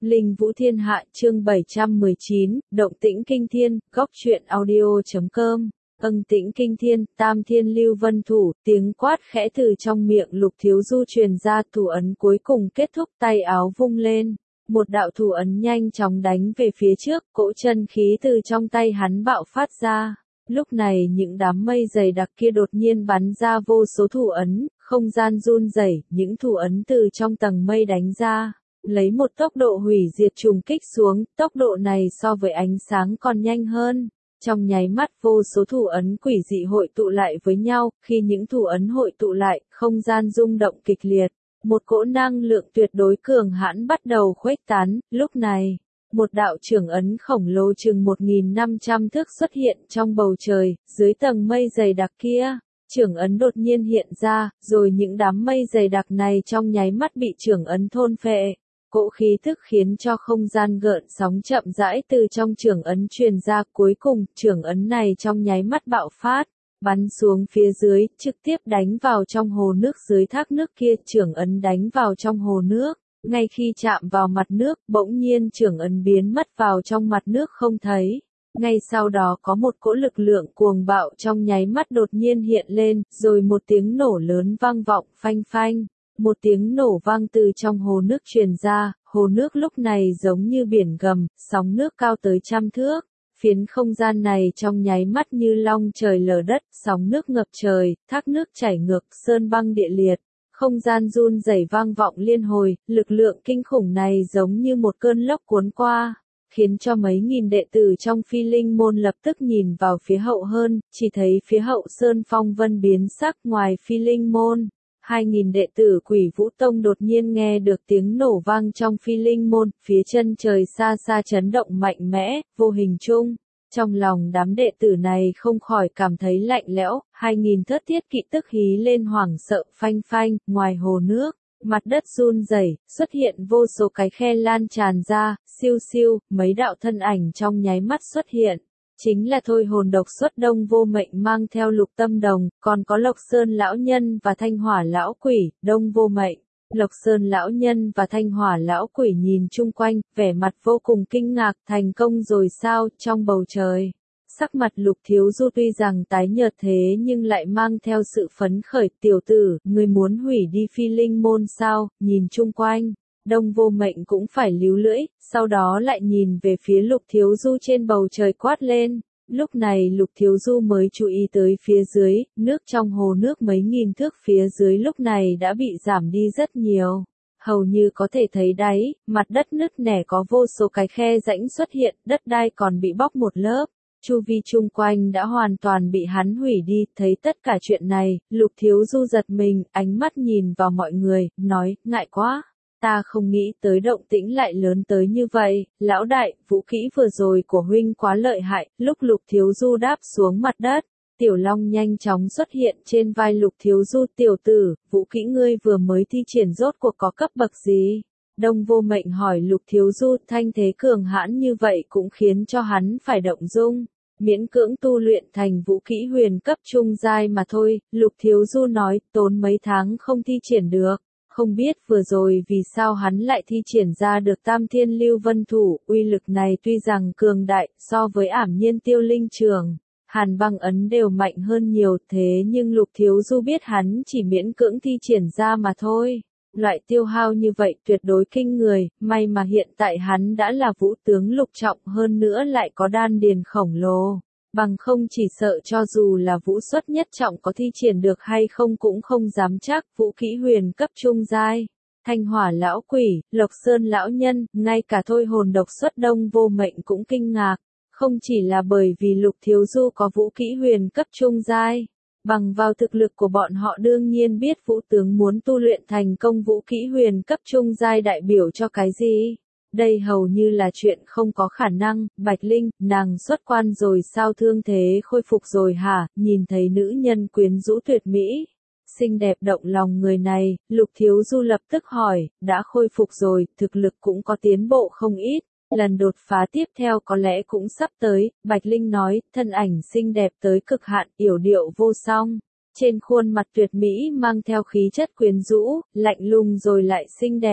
Linh Vũ Thiên Hạ chương 719, Động Tĩnh Kinh Thiên, Góc Truyện Audio.com. Tĩnh Kinh Thiên, Tam Thiên Lưu Vân Thủ, tiếng quát khẽ từ trong miệng Lục Thiếu Du truyền ra, thủ ấn cuối cùng kết thúc, tay áo vung lên. Một đạo thủ ấn nhanh chóng đánh về phía trước, cỗ chân khí từ trong tay hắn bạo phát ra. Lúc này những đám mây dày đặc kia đột nhiên bắn ra vô số thủ ấn, không gian run rẩy, những thủ ấn từ trong tầng mây đánh ra, lấy một tốc độ hủy diệt trùng kích xuống, tốc độ này so với ánh sáng còn nhanh hơn. Trong nháy mắt vô số thủ ấn quỷ dị hội tụ lại với nhau, khi những thủ ấn hội tụ lại, không gian rung động kịch liệt. Một cỗ năng lượng tuyệt đối cường hãn bắt đầu khuếch tán, lúc này, một đạo trưởng ấn khổng lồ chừng 1.500 thước xuất hiện trong bầu trời, dưới tầng mây dày đặc kia. Trưởng ấn đột nhiên hiện ra, rồi những đám mây dày đặc này trong nháy mắt bị trưởng ấn thôn phệ. Cỗ khí thức khiến cho không gian gợn sóng chậm rãi từ trong trưởng ấn truyền ra, cuối cùng, trưởng ấn này trong nháy mắt bạo phát, bắn xuống phía dưới, trực tiếp đánh vào trong hồ nước dưới thác nước kia, trưởng ấn đánh vào trong hồ nước. Ngay khi chạm vào mặt nước, bỗng nhiên trưởng ấn biến mất vào trong mặt nước không thấy. Ngay sau đó có một cỗ lực lượng cuồng bạo trong nháy mắt đột nhiên hiện lên, rồi một tiếng nổ lớn vang vọng, phanh phanh. Một tiếng nổ vang từ trong hồ nước truyền ra, hồ nước lúc này giống như biển gầm, sóng nước cao tới 100 thước. Phiến không gian này trong nháy mắt như long trời lở đất, sóng nước ngập trời, thác nước chảy ngược, sơn băng địa liệt. Không gian run rẩy vang vọng liên hồi, lực lượng kinh khủng này giống như một cơn lốc cuốn qua, khiến cho mấy nghìn đệ tử trong Phi Linh môn lập tức nhìn vào phía hậu hơn, chỉ thấy phía hậu sơn phong vân biến sắc. Ngoài Phi Linh môn, 2.000 đệ tử Quỷ Vũ Tông đột nhiên nghe được tiếng nổ vang trong Phi Linh môn, phía chân trời xa xa chấn động mạnh mẽ, vô hình chung. Trong lòng đám đệ tử này không khỏi cảm thấy lạnh lẽo, 2.000 thất thiết kỵ tức hí lên hoảng sợ, phanh phanh. Ngoài hồ nước, mặt đất run rẩy, xuất hiện vô số cái khe lan tràn ra, siêu siêu, mấy đạo thân ảnh trong nháy mắt xuất hiện. Chính là Thôi Hồn Độc Xuất Đông Vô Mệnh mang theo Lục Tâm Đồng, còn có Lộc Sơn Lão Nhân và Thanh Hỏa Lão Quỷ. Đông Vô Mệnh, Lộc Sơn Lão Nhân và Thanh Hỏa Lão Quỷ nhìn chung quanh, vẻ mặt vô cùng kinh ngạc. Thành công rồi sao? Trong bầu trời, sắc mặt Lục Thiếu Du tuy rằng tái nhợt thế nhưng lại mang theo sự phấn khởi. Tiểu tử, ngươi muốn hủy đi Phi Linh môn sao? Nhìn chung quanh, Đông Vô Mệnh cũng phải líu lưỡi, sau đó lại nhìn về phía Lục Thiếu Du trên bầu trời quát lên. Lúc này Lục Thiếu Du mới chú ý tới phía dưới, nước trong hồ nước mấy nghìn thước phía dưới lúc này đã bị giảm đi rất nhiều. Hầu như có thể thấy đáy, mặt đất nứt nẻ có vô số cái khe rãnh xuất hiện, đất đai còn bị bóc một lớp. Chu vi chung quanh đã hoàn toàn bị hắn hủy đi. Thấy tất cả chuyện này, Lục Thiếu Du giật mình, ánh mắt nhìn vào mọi người, nói, ngại quá. Ta không nghĩ tới động tĩnh lại lớn tới như vậy. Lão đại, vũ kỹ vừa rồi của huynh quá lợi hại. Lúc Lục Thiếu Du đáp xuống mặt đất, Tiểu Long nhanh chóng xuất hiện trên vai Lục Thiếu Du. Tiểu tử, vũ kỹ ngươi vừa mới thi triển rốt cuộc có cấp bậc gì? Đông Vô Mệnh hỏi Lục Thiếu Du. Thanh thế cường hãn như vậy cũng khiến cho hắn phải động dung. Miễn cưỡng tu luyện thành vũ kỹ huyền cấp trung giai mà thôi. Lục Thiếu Du nói, tốn mấy tháng không thi triển được. Không biết vừa rồi vì sao hắn lại thi triển ra được Tam Thiên Lưu Vân Thủ. Uy lực này tuy rằng cường đại, so với Ảm Nhiên Tiêu Linh Trường, Hàn Băng Ấn đều mạnh hơn nhiều, thế nhưng Lục Thiếu Du biết hắn chỉ miễn cưỡng thi triển ra mà thôi. Loại tiêu hao như vậy tuyệt đối kinh người, may mà hiện tại hắn đã là vũ tướng lục trọng, hơn nữa lại có đan điền khổng lồ. Bằng không chỉ sợ cho dù là vũ xuất nhất trọng có thi triển được hay không cũng không dám chắc. Vũ kỹ huyền cấp trung giai, Thanh Hỏa Lão Quỷ, Lộc Sơn Lão Nhân, ngay cả Thôi Hồn Độc Xuất Đông Vô Mệnh cũng kinh ngạc. Không chỉ là bởi vì Lục Thiếu Du có vũ kỹ huyền cấp trung giai, bằng vào thực lực của bọn họ đương nhiên biết vũ tướng muốn tu luyện thành công vũ kỹ huyền cấp trung giai đại biểu cho cái gì. Đây hầu như là chuyện không có khả năng. Bạch Linh, nàng xuất quan rồi sao, thương thế khôi phục rồi hả? Nhìn thấy nữ nhân quyến rũ tuyệt mỹ, xinh đẹp động lòng người này, Lục Thiếu Du lập tức hỏi, đã khôi phục rồi, thực lực cũng có tiến bộ không ít. Lần đột phá tiếp theo có lẽ cũng sắp tới. Bạch Linh nói, thân ảnh xinh đẹp tới cực hạn, yểu điệu vô song. Trên khuôn mặt tuyệt mỹ mang theo khí chất quyến rũ, lạnh lùng rồi lại xinh đẹp.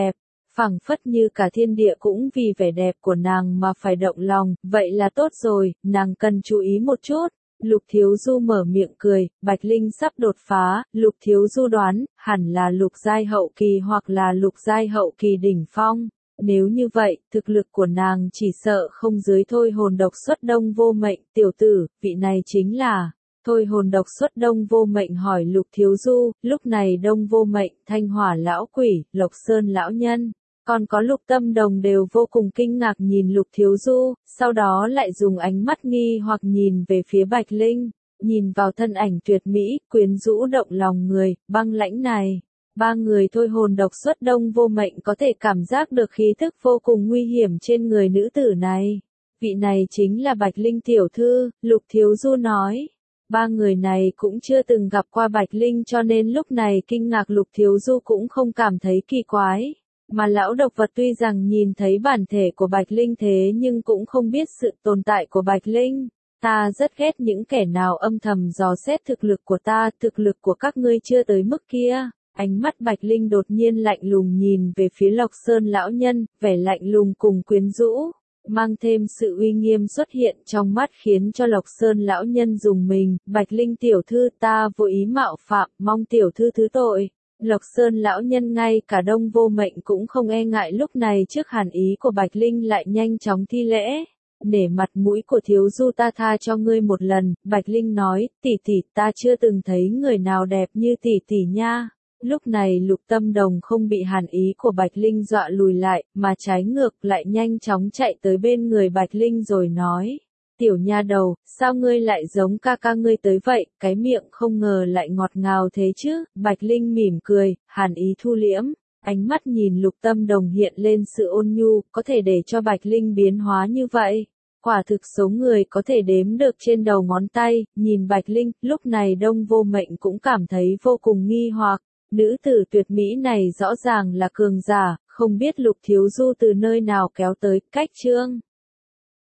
phảng phất như cả thiên địa cũng vì vẻ đẹp của nàng mà phải động lòng, vậy là tốt rồi, nàng cần chú ý một chút. Lục Thiếu Du mở miệng cười, Bạch Linh sắp đột phá, Lục Thiếu Du đoán, hẳn là lục giai hậu kỳ hoặc là lục giai hậu kỳ đỉnh phong. Nếu như vậy, thực lực của nàng chỉ sợ không dưới thôi hồn độc xuất đông vô mệnh, tiểu tử, vị này chính là... Thôi hồn độc xuất đông vô mệnh hỏi Lục Thiếu Du, lúc này đông vô mệnh, Thanh Hỏa lão quỷ, Lộc Sơn lão nhân, còn có Lục Tâm Đồng đều vô cùng kinh ngạc nhìn Lục Thiếu Du, sau đó lại dùng ánh mắt nghi hoặc nhìn về phía Bạch Linh, nhìn vào thân ảnh tuyệt mỹ, quyến rũ động lòng người, băng lãnh này. Ba người thôi hồn độc xuất đông vô mệnh có thể cảm giác được khí thức vô cùng nguy hiểm trên người nữ tử này. Vị này chính là Bạch Linh tiểu thư, Lục Thiếu Du nói. Ba người này cũng chưa từng gặp qua Bạch Linh cho nên lúc này kinh ngạc Lục Thiếu Du cũng không cảm thấy kỳ quái. Mà lão độc vật tuy rằng nhìn thấy bản thể của Bạch Linh thế nhưng cũng không biết sự tồn tại của Bạch Linh. Ta rất ghét những kẻ nào âm thầm dò xét thực lực của ta, thực lực của các ngươi chưa tới mức kia. Ánh mắt Bạch Linh đột nhiên lạnh lùng nhìn về phía Lộc Sơn lão nhân, vẻ lạnh lùng cùng quyến rũ, mang thêm sự uy nghiêm xuất hiện trong mắt khiến cho Lộc Sơn lão nhân rùng mình. Bạch Linh tiểu thư, ta vô ý mạo phạm, mong tiểu thư thứ tội. Lộc Sơn lão nhân ngay cả đông vô mệnh cũng không e ngại lúc này trước hàn ý của Bạch Linh lại nhanh chóng thi lễ. Nể mặt mũi của Thiếu Du ta tha cho ngươi một lần, Bạch Linh nói, tỷ tỷ ta chưa từng thấy người nào đẹp như tỷ tỷ nha. Lúc này Lục Tâm Đồng không bị hàn ý của Bạch Linh dọa lùi lại, mà trái ngược lại nhanh chóng chạy tới bên người Bạch Linh rồi nói. Tiểu nha đầu, sao ngươi lại giống ca ca ngươi tới vậy, cái miệng không ngờ lại ngọt ngào thế chứ. Bạch Linh mỉm cười, hàn ý thu liễm, ánh mắt nhìn Lục Tâm Đồng hiện lên sự ôn nhu, có thể để cho Bạch Linh biến hóa như vậy. Quả thực số người có thể đếm được trên đầu ngón tay, nhìn Bạch Linh, lúc này đông vô mệnh cũng cảm thấy vô cùng nghi hoặc. Nữ tử tuyệt mỹ này rõ ràng là cường giả, không biết Lục Thiếu Du từ nơi nào kéo tới, cách chương.